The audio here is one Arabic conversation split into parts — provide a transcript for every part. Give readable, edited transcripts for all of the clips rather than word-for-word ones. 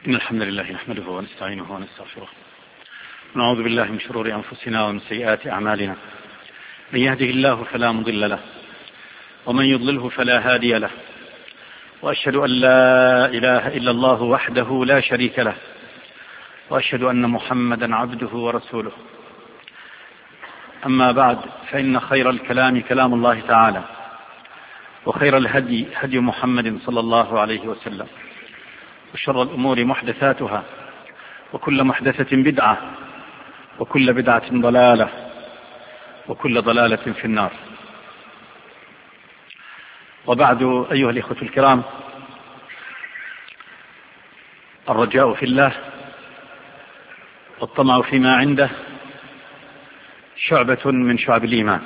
إن الحمد لله نحمده ونستعينه ونستغفره، ونعوذ بالله من شرور أنفسنا ومن سيئات أعمالنا. من يهده الله فلا مضل له، ومن يضلله فلا هادي له، وأشهد أن لا إله إلا الله وحده لا شريك له، وأشهد أن محمدا عبده ورسوله. أما بعد، فإن خير الكلام كلام الله تعالى، وخير الهدي هدي محمد صلى الله عليه وسلم، وشر الأمور محدثاتها، وكل محدثة بدعة، وكل بدعة ضلالة، وكل ضلالة في النار. وبعد، أيها الإخوة الكرام، الرجاء في الله والطمع فيما عنده شعبة من شعب الإيمان.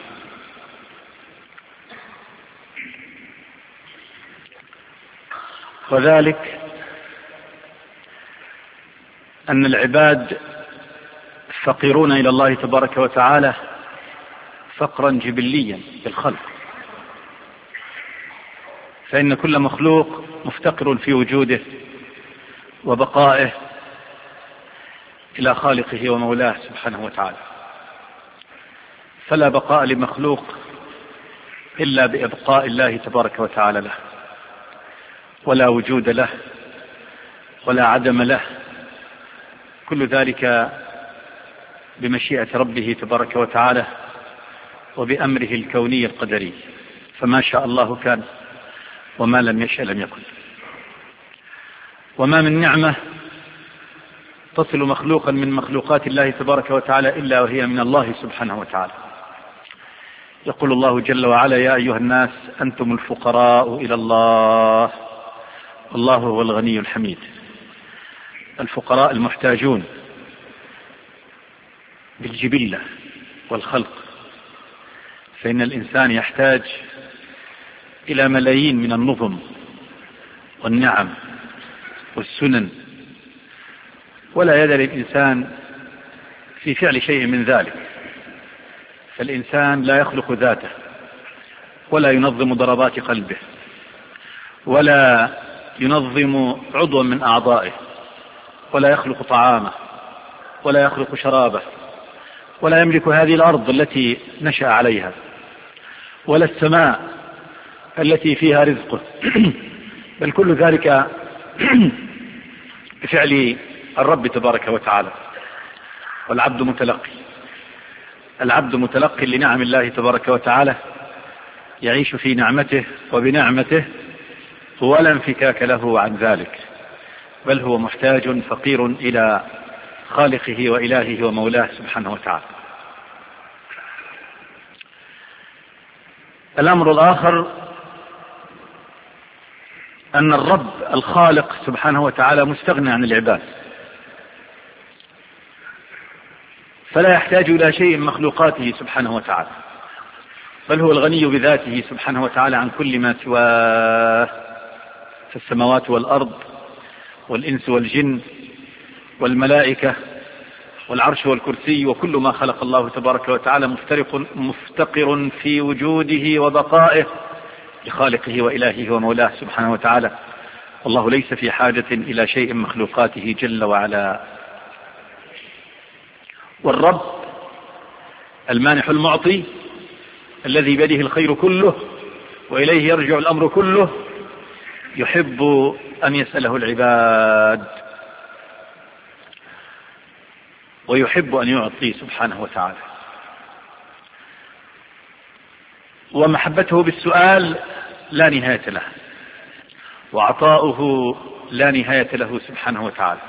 وذلك أن العباد فقيرون إلى الله تبارك وتعالى فقرا جبليا بالخلق، فإن كل مخلوق مفتقر في وجوده وبقائه إلى خالقه ومولاه سبحانه وتعالى، فلا بقاء لمخلوق إلا بإبقاء الله تبارك وتعالى له، ولا وجود له ولا عدم له، كل ذلك بمشيئة ربه تبارك وتعالى وبأمره الكوني القدري، فما شاء الله كان، وما لم يشأ لم يكن. وما من نعمة تصل مخلوقا من مخلوقات الله تبارك وتعالى إلا وهي من الله سبحانه وتعالى. يقول الله جل وعلا: يا أيها الناس أنتم الفقراء إلى الله والله هو الغني الحميد. الفقراء المحتاجون بالجبلة والخلق، فإن الإنسان يحتاج إلى ملايين من النظم والنعم والسنن، ولا يد للإنسان في فعل شيء من ذلك، فالإنسان لا يخلق ذاته، ولا ينظم ضربات قلبه، ولا ينظم عضوا من أعضائه، ولا يخلق طعامه، ولا يخلق شرابه، ولا يملك هذه الأرض التي نشأ عليها، ولا السماء التي فيها رزقه، بل كل ذلك بفعل الرب تبارك وتعالى. والعبد متلقي، العبد متلقي لنعم الله تبارك وتعالى، يعيش في نعمته وبنعمته ولا انفكاك له عن ذلك، بل هو محتاج فقير إلى خالقه وإلهه ومولاه سبحانه وتعالى. الأمر الآخر أن الرب الخالق سبحانه وتعالى مستغني عن العباد، فلا يحتاج إلى شيء من مخلوقاته سبحانه وتعالى، بل هو الغني بذاته سبحانه وتعالى عن كل ما سواه، في السماوات والأرض والإنس والجن والملائكة والعرش والكرسي، وكل ما خلق الله تبارك وتعالى مفتقر في وجوده وبقائه لخالقه وإلهه ومولاه سبحانه وتعالى، والله ليس في حاجة إلى شيء من مخلوقاته جل وعلا. والرب المانح المعطي الذي بيده الخير كله وإليه يرجع الأمر كله، يحب أن يسأله العباد، ويحب أن يعطي سبحانه وتعالى، ومحبته بالسؤال لا نهاية له، وعطاؤه لا نهاية له سبحانه وتعالى.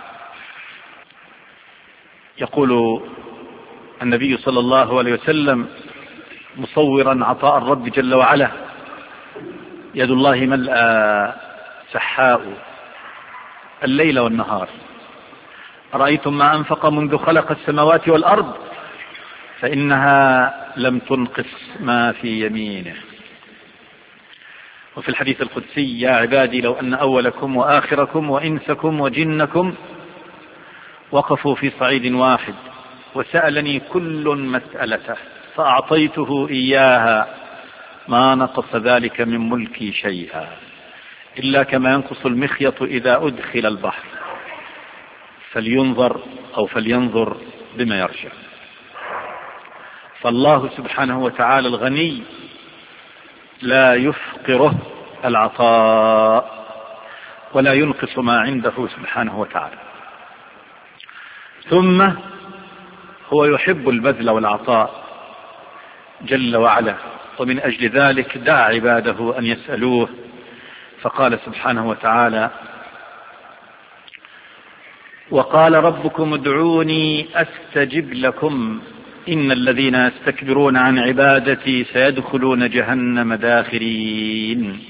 يقول النبي صلى الله عليه وسلم مصورا عطاء الرب جل وعلا: يد الله ملأى سحاء الليل والنهار، أرأيتم ما أنفق منذ خلق السماوات والأرض فإنها لم تنقص ما في يمينه. وفي الحديث القدسي: يا عبادي لو أن أولكم وآخركم وإنسكم وجنكم وقفوا في صعيد واحد وسألني كل مسألته فأعطيته إياها ما نقص ذلك من ملكي شيئا، إلا كما ينقص المخيط إذا أدخل البحر. فلينظر بما يرجع. فالله سبحانه وتعالى الغني لا يفقره العطاء ولا ينقص ما عنده سبحانه وتعالى. ثم هو يحب البذل والعطاء جل وعلا، ومن أجل ذلك دعا عباده أن يسألوه، فقال سبحانه وتعالى: وقال ربكم ادعوني أستجب لكم إن الذين يستكبرون عن عبادتي سيدخلون جهنم داخرين.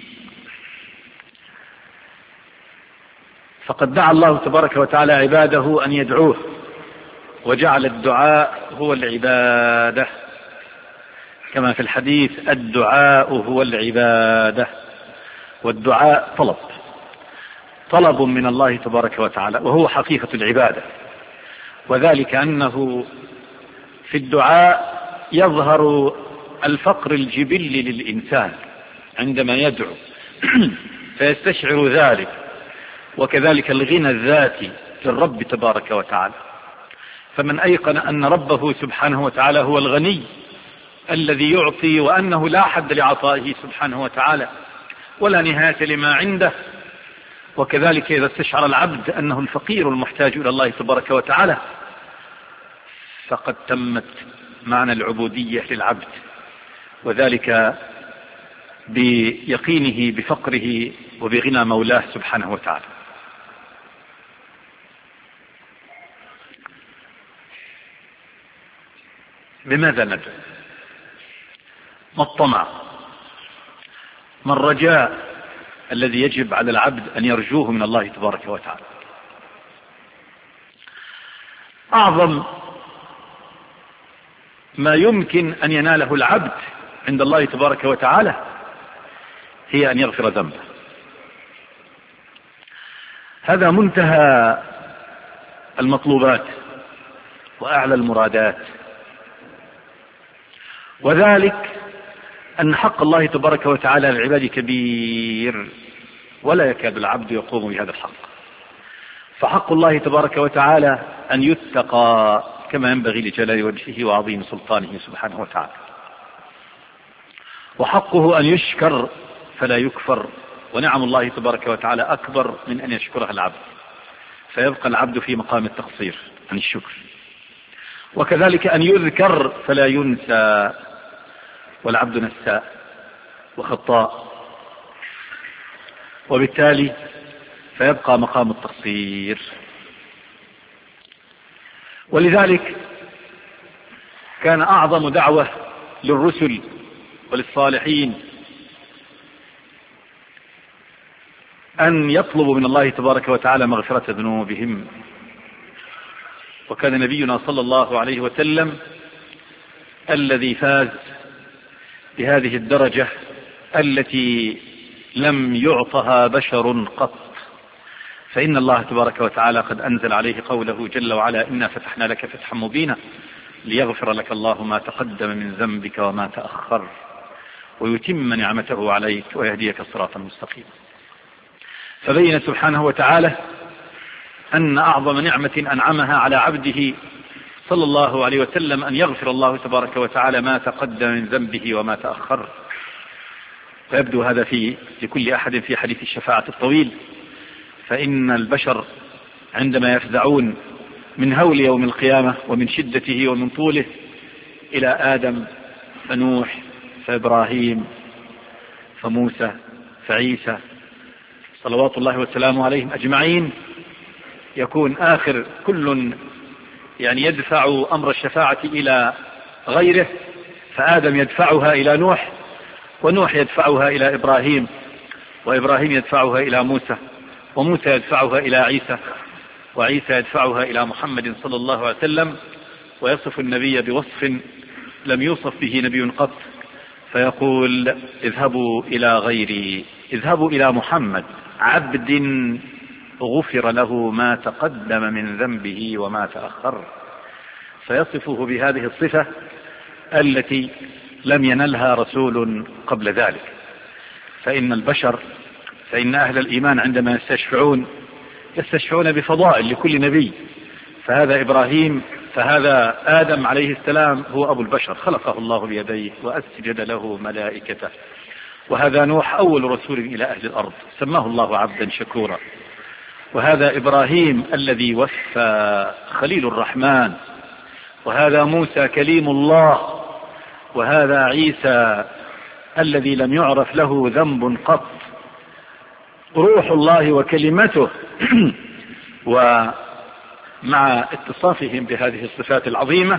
فقد دعا الله تبارك وتعالى عباده أن يدعوه، وجعل الدعاء هو العبادة، كما في الحديث: الدعاء هو العبادة. والدعاء طلب من الله تبارك وتعالى، وهو حقيقة العبادة، وذلك أنه في الدعاء يظهر الفقر الجبلي للإنسان عندما يدعو فيستشعر ذلك، وكذلك الغنى الذاتي للرب تبارك وتعالى. فمن أيقن أن ربه سبحانه وتعالى هو الغني الذي يعطي، وأنه لا حد لعطائه سبحانه وتعالى ولا نهاية لما عنده، وكذلك إذا استشعر العبد أنه الفقير المحتاج إلى الله تبارك وتعالى، فقد تمت معنى العبودية للعبد، وذلك بيقينه بفقره وبغنى مولاه سبحانه وتعالى. بماذا ندعو؟ ما الطمع؟ ما الرجاء الذي يجب على العبد أن يرجوه من الله تبارك وتعالى؟ أعظم ما يمكن أن يناله العبد عند الله تبارك وتعالى هي أن يغفر ذنبه. هذا منتهى المطلوبات وأعلى المرادات، وذلك أن حق الله تبارك وتعالى على العباد كبير، ولا يكاد العبد يقوم بهذا الحق. فحق الله تبارك وتعالى أن يتقى كما ينبغي لجلال وجهه وعظيم سلطانه سبحانه وتعالى، وحقه أن يشكر فلا يكفر، ونعم الله تبارك وتعالى أكبر من أن يشكرها العبد، فيبقى العبد في مقام التقصير عن الشكر. وكذلك أن يذكر فلا ينسى، والعبد نساء وخطاء، وبالتالي فيبقى مقام التقصير. ولذلك كان أعظم دعوة للرسل وللصالحين أن يطلبوا من الله تبارك وتعالى مغفرة ذنوبهم. وكان نبينا صلى الله عليه وسلم الذي فاز بهذه الدرجة التي لم يعطها بشر قط، فإن الله تبارك وتعالى قد أنزل عليه قوله جل وعلا: إنا فتحنا لك فتحا مبينا ليغفر لك الله ما تقدم من ذنبك وما تأخر ويتم نعمته عليك ويهديك صراطا مستقيما. فبين سبحانه وتعالى أن أعظم نعمة أنعمها على عبده صلى الله عليه وسلم أن يغفر الله تبارك وتعالى ما تقدم من ذنبه وما تأخر. ويبدو هذا لكل أحد في حديث الشفاعة الطويل، فإن البشر عندما يفزعون من هول يوم القيامة ومن شدته ومن طوله إلى آدم فنوح فإبراهيم فموسى فعيسى صلوات الله وسلامه عليهم أجمعين، يكون آخر كل يدفع أمر الشفاعة إلى غيره، فآدم يدفعها إلى نوح، ونوح يدفعها إلى إبراهيم، وإبراهيم يدفعها إلى موسى، وموسى يدفعها إلى عيسى، وعيسى يدفعها إلى محمد صلى الله عليه وسلم. ويصف النبي بوصف لم يوصف به نبي قط، فيقول: اذهبوا إلى غيري، اذهبوا إلى محمد عبد غفر له ما تقدم من ذنبه وما تأخر، فيصفه بهذه الصفة التي لم ينلها رسول قبل ذلك. فإن أهل الإيمان عندما يستشفعون يستشفعون بفضائل لكل نبي. فهذا آدم عليه السلام هو أبو البشر، خلقه الله بيديه وأسجد له ملائكته. وهذا نوح أول رسول إلى أهل الأرض، سماه الله عبدا شكورا. وهذا إبراهيم الذي وفى خليل الرحمن. وهذا موسى كليم الله. وهذا عيسى الذي لم يعرف له ذنب قط، روح الله وكلمته. ومع اتصافهم بهذه الصفات العظيمة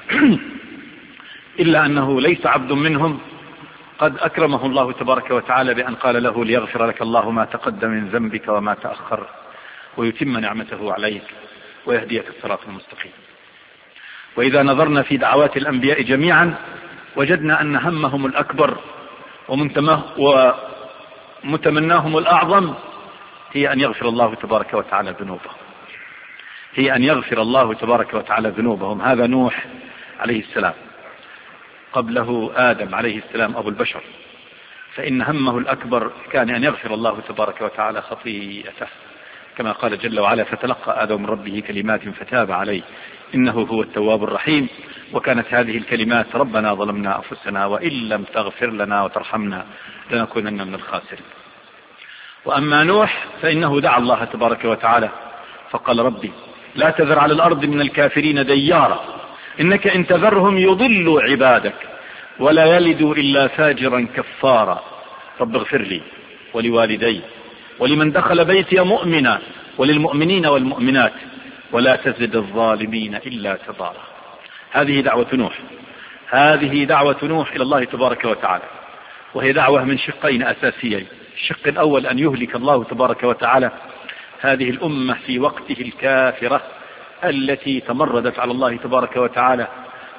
إلا أنه ليس عبد منهم قد أكرمه الله تبارك وتعالى بأن قال له: ليغفر لك الله ما تقدم من ذنبك وما تأخر ويتم نعمته عليك ويهديك الصراط المستقيم. وإذا نظرنا في دعوات الأنبياء جميعا وجدنا أن همهم الأكبر ومتمناهم الأعظم هي أن يغفر الله تبارك وتعالى ذنوبهم. هذا نوح عليه السلام، قبله آدم عليه السلام أبو البشر، فإن همه الأكبر كان أن يغفر الله تبارك وتعالى خطيئته، كما قال جل وعلا: فتلقى آدم من ربه كلمات فتاب عليه إنه هو التواب الرحيم. وكانت هذه الكلمات: ربنا ظلمنا أنفسنا وإن لم تغفر لنا وترحمنا لنكونن من الخاسرين. وأما نوح فإنه دعا الله تبارك وتعالى فقال: ربي لا تذر على الأرض من الكافرين ديارا إنك إن تذرهم يضلوا عبادك ولا يلدوا إلا فاجرا كفارا رب اغفر لي ولوالدي ولمن دخل بيتي مؤمنا وللمؤمنين والمؤمنات ولا تزد الظالمين إلا تبارا. هذه دعوة نوح إلى الله تبارك وتعالى، وهي دعوة من شقين أساسيين. الشق الأول أن يهلك الله تبارك وتعالى هذه الأمة في وقته الكافرة التي تمردت على الله تبارك وتعالى،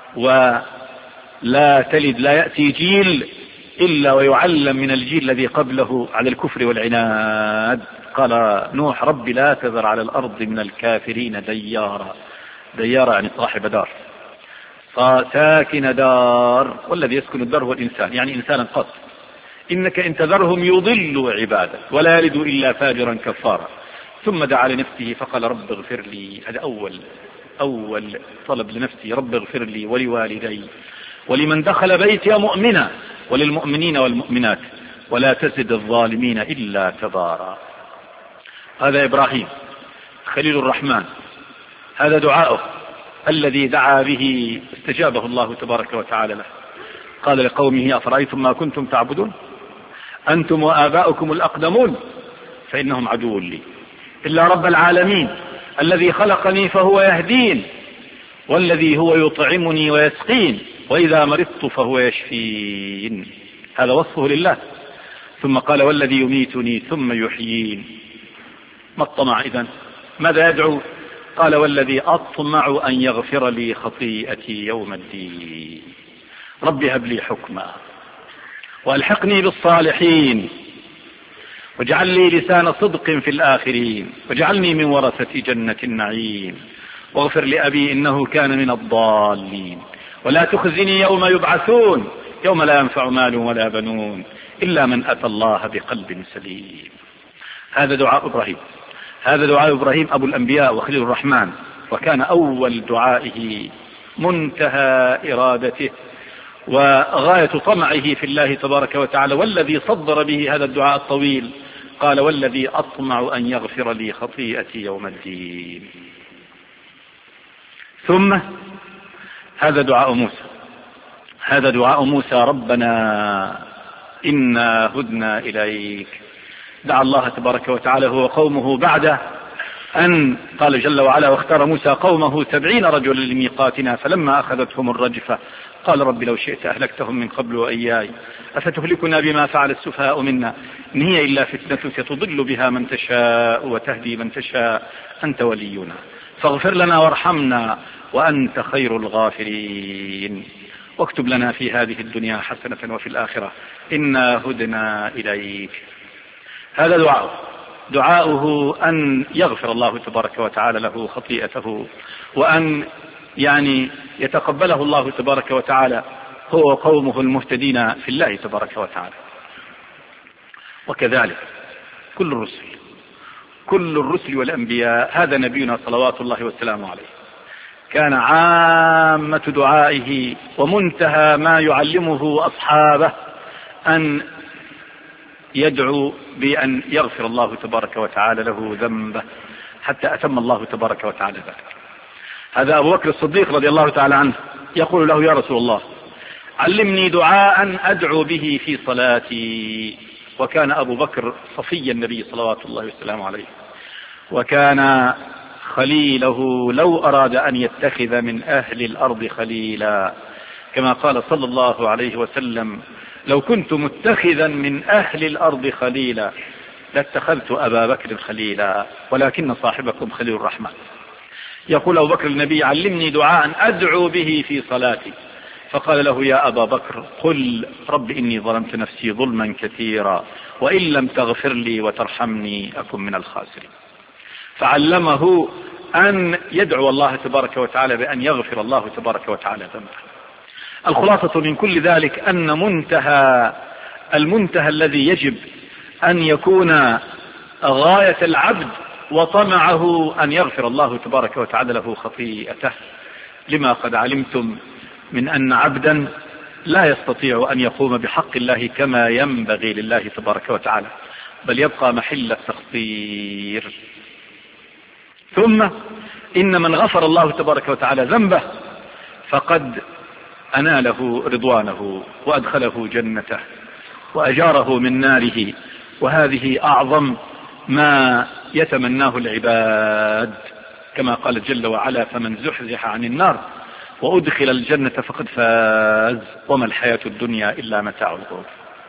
ولا يأتي جيل إلا ويعلم من الجيل الذي قبله على الكفر والعناد. قال نوح: رب لا تذر على الأرض من الكافرين ديارا يعني صاحب دار، ساكن دار، والذي يسكن الدار هو الإنسان، يعني إنسانا قط. إنك إن تذرهم يضلوا عبادك ولا يلدوا إلا فاجرا كفارا. ثم دعا لنفسه فقال: رب اغفر لي. هذا أول طلب لنفسه: رب اغفر لي ولوالدي ولمن دخل بيتي مؤمنا وللمؤمنين والمؤمنات ولا تزد الظالمين إلا تبارا. هذا إبراهيم خليل الرحمن، هذا دعاؤه الذي دعا به استجابه الله تبارك وتعالى له. قال لقومه: أفرأيتم ما كنتم تعبدون أنتم وآباؤكم الأقدمون فإنهم عدو لي إلا رب العالمين الذي خلقني فهو يهدين والذي هو يطعمني ويسقين وإذا مرضت فهو يشفين. هذا وصفه لله. ثم قال: والذي يميتني ثم يحيين. ما الطمع إذن؟ ماذا يدعو؟ قال: والذي أطمع أن يغفر لي خطيئتي يوم الدين رب هب لي حكما وألحقني بالصالحين واجعل لي لسان صدق في الآخرين واجعلني من ورثة جنة النعيم واغفر لأبي إنه كان من الضالين ولا تخزني يوم يبعثون يوم لا ينفع مال ولا بنون إلا من أتى الله بقلب سليم. هذا دعاء إبراهيم أبو الأنبياء وخليل الرحمن، وكان أول دعائه منتهى إرادته وغاية طمعه في الله تبارك وتعالى، والذي صدر به هذا الدعاء الطويل قال: والذي أطمع أن يغفر لي خطيئتي يوم الدين. ثم هذا دعاء موسى ربنا إنا هدنا إليك. دعا الله تبارك وتعالى هو قومه بعد أن قال جل وعلا: واختار موسى قومه 70 رجلا لميقاتنا فلما أخذتهم الرجفة قال رب لو شئت أهلكتهم من قبل وإياي أفتهلكنا بما فعل السفهاء منا إن هي إلا فتنتك تضل بها من تشاء وتهدي من تشاء أنت ولينا فاغفر لنا وارحمنا وأنت خير الغافرين واكتب لنا في هذه الدنيا حسنة وفي الآخرة إنا هدنا إليك. هذا دعاؤه أن يغفر الله تبارك وتعالى له خطيئته وأن يتقبله الله تبارك وتعالى هو قومه المهتدين في الله تبارك وتعالى. وكذلك كل الرسل كل الرسل والأنبياء. هذا نبينا صلوات الله وسلامه عليه، كان عامة دعائه ومنتهى ما يعلمه أصحابه أن يدعو بأن يغفر الله تبارك وتعالى له ذنبه، حتى أتم الله تبارك وتعالى ذلك. هذا أبو بكر الصديق رضي الله تعالى عنه يقول له: يا رسول الله، علمني دعاء أدعو به في صلاتي. وكان أبو بكر صفي النبي صلوات الله وسلامه عليه، وكان خليله لو أراد أن يتخذ من أهل الأرض خليلا، كما قال صلى الله عليه وسلم: لو كنت متخذا من أهل الأرض خليلا لاتخذت أبا بكر خليلا، ولكن صاحبكم خليل الرحمن. يقول أبو بكر للنبي: علمني دعاء أدعو به في صلاتي. فقال له: يا أبا بكر، قل: رب إني ظلمت نفسي ظلما كثيرا وإن لم تغفر لي وترحمني أكن من الخاسرين. فعلمه أن يدعو الله تبارك وتعالى بأن يغفر الله تبارك وتعالى ذنبه. الخلاصة من كل ذلك أن المنتهى الذي يجب أن يكون غاية العبد وطمعه أن يغفر الله تبارك وتعالى له خطيئته، لما قد علمتم من أن عبدا لا يستطيع أن يقوم بحق الله كما ينبغي لله تبارك وتعالى، بل يبقى محل التقصير. ثم إن من غفر الله تبارك وتعالى ذنبه فقد أناله رضوانه وأدخله جنته وأجاره من ناره، وهذه أعظم ما يتمناه العباد، كما قال جل وعلا: فمن زحزح عن النار وأدخل الجنة فقد فاز وما الحياة الدنيا إلا متاع الغرور.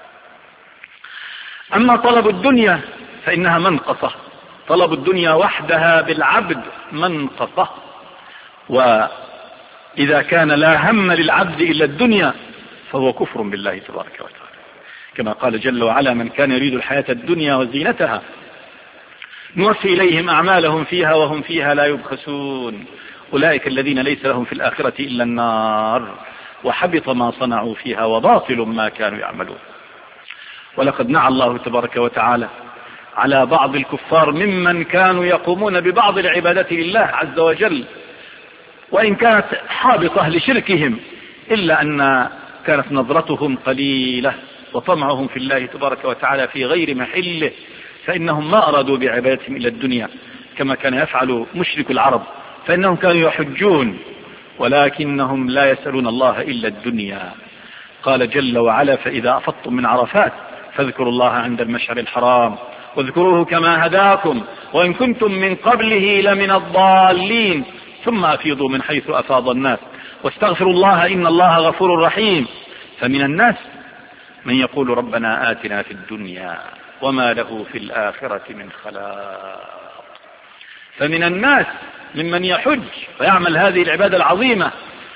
أما طلب الدنيا فإنها منقصة، طلب الدنيا وحدها بالعبد منقصة، وإذا كان لا هم للعبد إلا الدنيا فهو كفر بالله تبارك وتعالى، كما قال جل وعلا: من كان يريد الحياة الدنيا وزينتها نوفي إليهم أعمالهم فيها وهم فيها لا يبخسون أولئك الذين ليس لهم في الآخرة إلا النار وحبط ما صنعوا فيها وباطل ما كانوا يعملون. ولقد نعى الله تبارك وتعالى على بعض الكفار ممن كانوا يقومون ببعض العبادات لله عز وجل، وإن كانت حابطة لشركهم، إلا أن كانت نظرتهم قليلة وطمعهم في الله تبارك وتعالى في غير محله، فإنهم ما أرادوا بعبادتهم إلا الدنيا، كما كان يفعل مشرك العرب، فإنهم كانوا يحجون ولكنهم لا يسألون الله إلا الدنيا. قال جل وعلا: فإذا أفضتم من عرفات فاذكروا الله عند المشعر الحرام واذكروه كما هداكم وإن كنتم من قبله لمن الضالين ثم أفيضوا من حيث أفاض الناس واستغفروا الله إن الله غفور رحيم. فمن الناس من يقول ربنا آتنا في الدنيا وما له في الآخرة من خلاق. فمن الناس ممن يحج ويعمل هذه العبادة العظيمة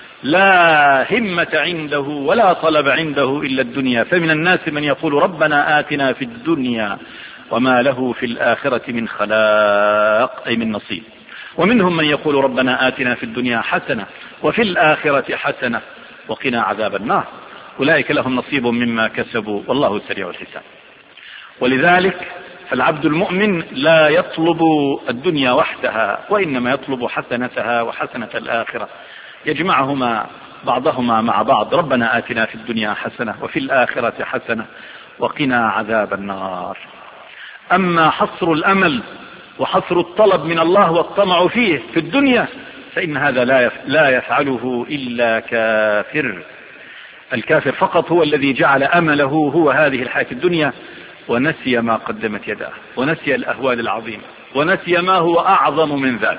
لا همة عنده ولا طلب عنده إلا الدنيا. فمن الناس من يقول ربنا آتنا في الدنيا وما له في الآخرة من خلاق، أي من نصيب. ومنهم من يقول ربنا آتنا في الدنيا حسنة وفي الآخرة حسنة وقنا عذاب النار. أولئك لهم نصيب مما كسبوا والله سريع الحساب. ولذلك فالعبد المؤمن لا يطلب الدنيا وحدها، وإنما يطلب حسنتها وحسنة الآخرة، يجمعهما بعضهما مع بعض. ربنا آتنا في الدنيا حسنة وفي الآخرة حسنة وقنا عذاب النار. أما حصر الأمل وحصر الطلب من الله والطمع فيه في الدنيا فإن هذا لا يفعله إلا كافر. الكافر فقط هو الذي جعل أمله هو هذه الحياة الدنيا ونسي ما قدمت يداه ونسي الأهوال العظيمة ونسي ما هو أعظم من ذلك.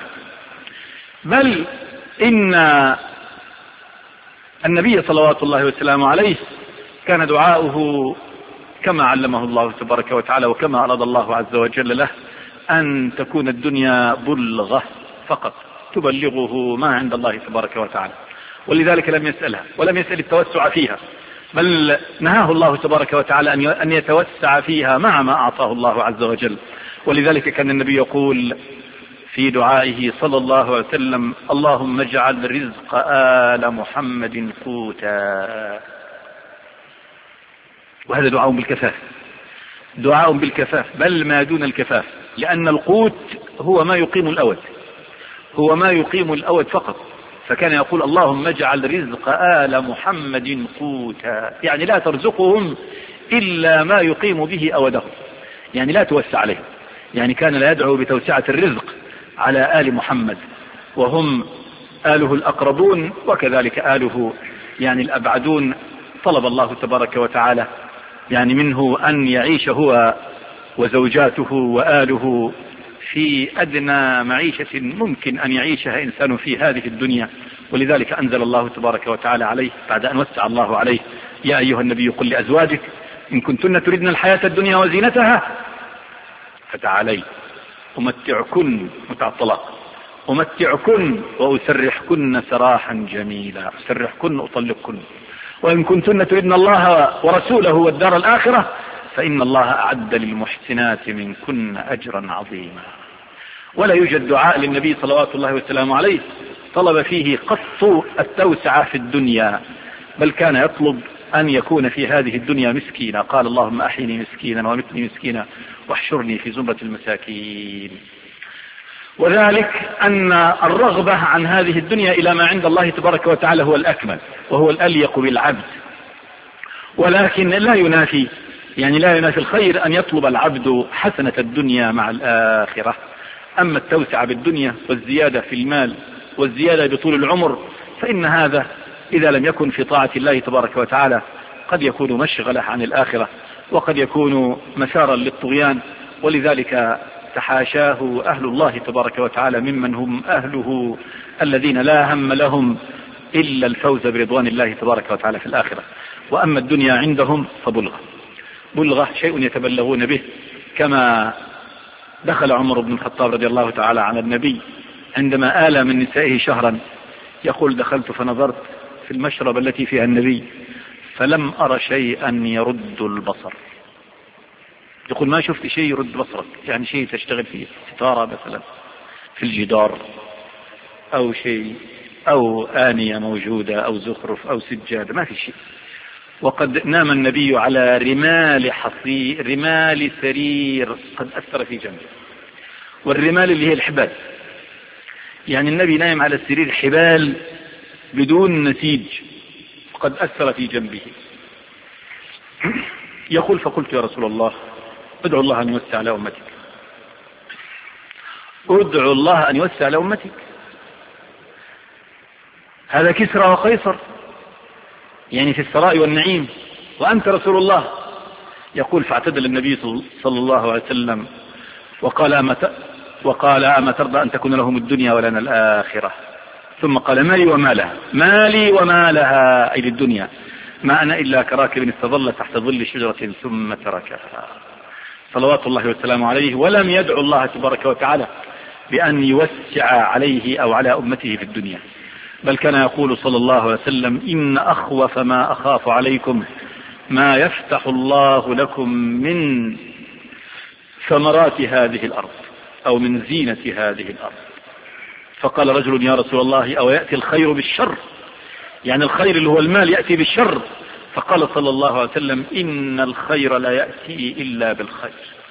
بل إن النبي صلوات الله وسلامه عليه كان دعاؤه كما علمه الله تبارك وتعالى وكما أراد الله عز وجل له أن تكون الدنيا بلغة فقط تبلغه ما عند الله تبارك وتعالى، ولذلك لم يسألها ولم يسأل التوسع فيها، بل نهاه الله تبارك وتعالى أن يتوسع فيها مع ما أعطاه الله عز وجل. ولذلك كان النبي يقول في دعائه صلى الله عليه وسلم: اللهم اجعل رزق آل محمد قوتا. وهذا دعاء بالكفاف، دعاء بالكفاف، بل ما دون الكفاف. لأن القوت هو ما يقيم الأود، هو ما يقيم الأود فقط. فكان يقول اللهم اجعل رزق آل محمد قوتا، يعني لا ترزقهم إلا ما يقيم به أودهم، يعني لا توسع عليهم. يعني كان لا يدعو بتوسعة الرزق على آل محمد وهم آله الأقربون وكذلك آله يعني الأبعدون. طلب الله تبارك وتعالى يعني منه أن يعيش هو وزوجاته وآله في أدنى معيشة ممكن أن يعيشها إنسان في هذه الدنيا. ولذلك أنزل الله تبارك وتعالى عليه بعد أن وسع الله عليه: يا أيها النبي قل لأزواجك إن كنتن تردن الحياة الدنيا وزينتها فتعالي أمتعكن، متع الطلاق، أمتعكن وأسرحكن سراحا جميلا، أسرحكن أطلقكن، وإن كنتن تردن الله ورسوله والدار الآخرة فإن الله أعد للمحسنات منكن أجرا عظيما. ولا يوجد دعاء للنبي صلوات الله وسلامه عليه طلب فيه قط التوسعة في الدنيا، بل كان يطلب أن يكون في هذه الدنيا مسكينا. قال اللهم أحيني مسكينا ومتني مسكينا واحشرني في زمرة المساكين. وذلك أن الرغبة عن هذه الدنيا إلى ما عند الله تبارك وتعالى هو الأكمل وهو الأليق بالعبد، ولكن لا ينافي الخير أن يطلب العبد حسنة الدنيا مع الآخرة. أما التوسع بالدنيا والزيادة في المال والزيادة بطول العمر فإن هذا إذا لم يكن في طاعة الله تبارك وتعالى قد يكون مشغلة عن الآخرة وقد يكون مسارا للطغيان. ولذلك تحاشاه أهل الله تبارك وتعالى ممن هم أهله الذين لا هم لهم إلا الفوز برضوان الله تبارك وتعالى في الآخرة. وأما الدنيا عندهم فبلغة شيء يتبلغون به. كما دخل عمر بن الخطاب رضي الله تعالى على النبي عندما آلى من نسائه شهرا، يقول دخلت فنظرت في المشرب التي فيها النبي فلم أرى شيئا يرد البصر. يقول ما شفت شيء يرد بصرك، يعني شيء تشتغل فيه، ستارة مثلا في الجدار أو شيء أو آنية موجودة أو زخرف أو سجادة، ما في شيء. وقد نام النبي على رمال سرير قد أثر في جنبه، والرمال اللي هي الحبال، يعني النبي نايم على السرير حبال بدون نسيج قد أثر في جنبه. يقول فقلت يا رسول الله ادعو الله أن يوسع على أمتك، ادعو الله أن يوسع على أمتك، هذا كسرى وقيصر يعني في الثراء والنعيم وأنت رسول الله. يقول فاعتدل النبي صلى الله عليه وسلم وقال أما ترضى أن تكون لهم الدنيا ولنا الآخرة؟ ثم قال مالي وما لها أي للدنيا، ما أنا إلا كراكب استظل تحت ظل شجرة ثم تركها، صلوات الله وسلامه عليه. ولم يدعو الله تبارك وتعالى بأن يوسع عليه أو على أمته في الدنيا، بل كان يقول صلى الله عليه وسلم إن أخوف ما أخاف عليكم ما يفتح الله لكم من ثمرات هذه الأرض أو من زينة هذه الأرض. فقال رجل يا رسول الله أو يأتي الخير بالشر، يعني الخير اللي هو المال يأتي بالشر؟ فقال صلى الله عليه وسلم إن الخير لا يأتي إلا بالخير،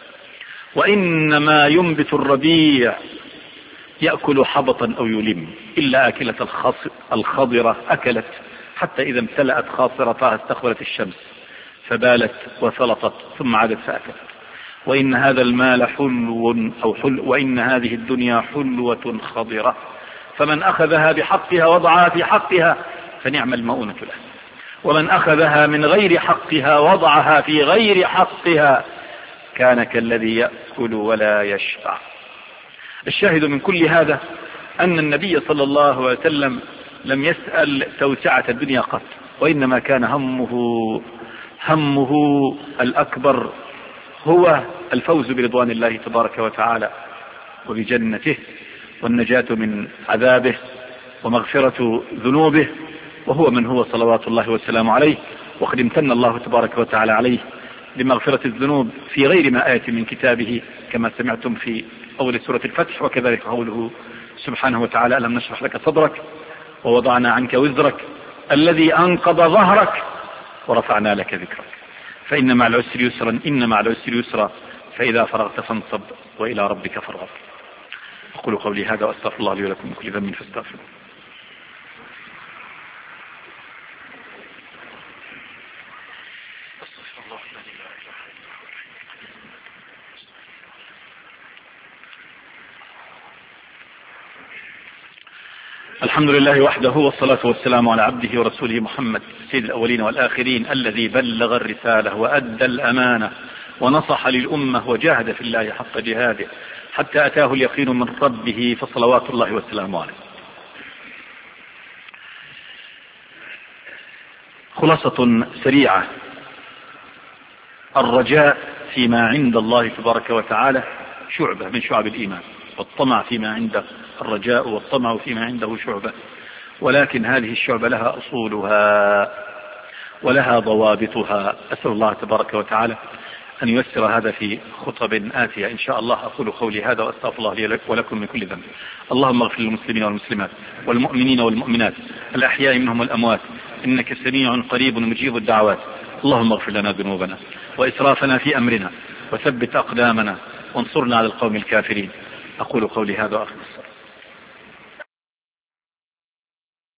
وإنما ينبت الربيع يأكل حبطا أو يلم إلا أكلة الخضرة أكلت حتى إذا امتلأت خاصرتها استقبلت الشمس فبالت وثلطت ثم عادت فأكلت. وإن هذا المال وإن هذه الدنيا حلوة خضرة، فمن أخذها بحقها وضعها في حقها فنعم المؤونة له، ومن أخذها من غير حقها وضعها في غير حقها كان كالذي يأكل ولا يشبع. الشاهد من كل هذا أن النبي صلى الله عليه وسلم لم يسأل توسعة الدنيا قط، وإنما كان همه الأكبر هو الفوز برضوان الله تبارك وتعالى وبجنته والنجاة من عذابه ومغفرة ذنوبه، وهو من هو صلوات الله وسلامه عليه. وقد امتن الله تبارك وتعالى عليه بمغفرة الذنوب في غير ما آية من كتابه كما سمعتم في أول سورة الفتح، وكذلك قوله سبحانه وتعالى ألم نشرح لك صدرك ووضعنا عنك وزرك الذي أنقض ظهرك ورفعنا لك ذكرك فإن مع العسر يسرا إن مع العسر يسرا فإذا فرغت فانصب وإلى ربك فارغب. أقول قولي هذا وأستغفر الله لي ولكم من كل ذنب فاستغفروه. الحمد لله وحده، والصلاة والسلام على عبده ورسوله محمد سيد الأولين والآخرين، الذي بلغ الرسالة وأدى الأمانة ونصح للأمة وجاهد في الله حق جهاده حتى أتاه اليقين من ربه، فصلوات الله والسلام عليه. خلاصة سريعة: الرجاء فيما عند الله تبارك وتعالى شعبة من شعب الإيمان، والطمع فيما عنده، الرجاء والطمع فيما عنده شعبة، ولكن هذه الشعبة لها أصولها ولها ضوابطها. أسأل الله تبارك وتعالى أن ييسر هذا في خطب آتية إن شاء الله. أقول قولي هذا وأستغفر الله لي ولكم من كل ذنب. اللهم اغفر للمسلمين والمسلمات والمؤمنين والمؤمنات الأحياء منهم والأموات، إنك سميع قريب مجيب الدعوات. اللهم اغفر لنا ذنوبنا وإسرافنا في أمرنا وثبت أقدامنا وانصرنا على القوم الكافرين. أقول قولي هذا وأخلص.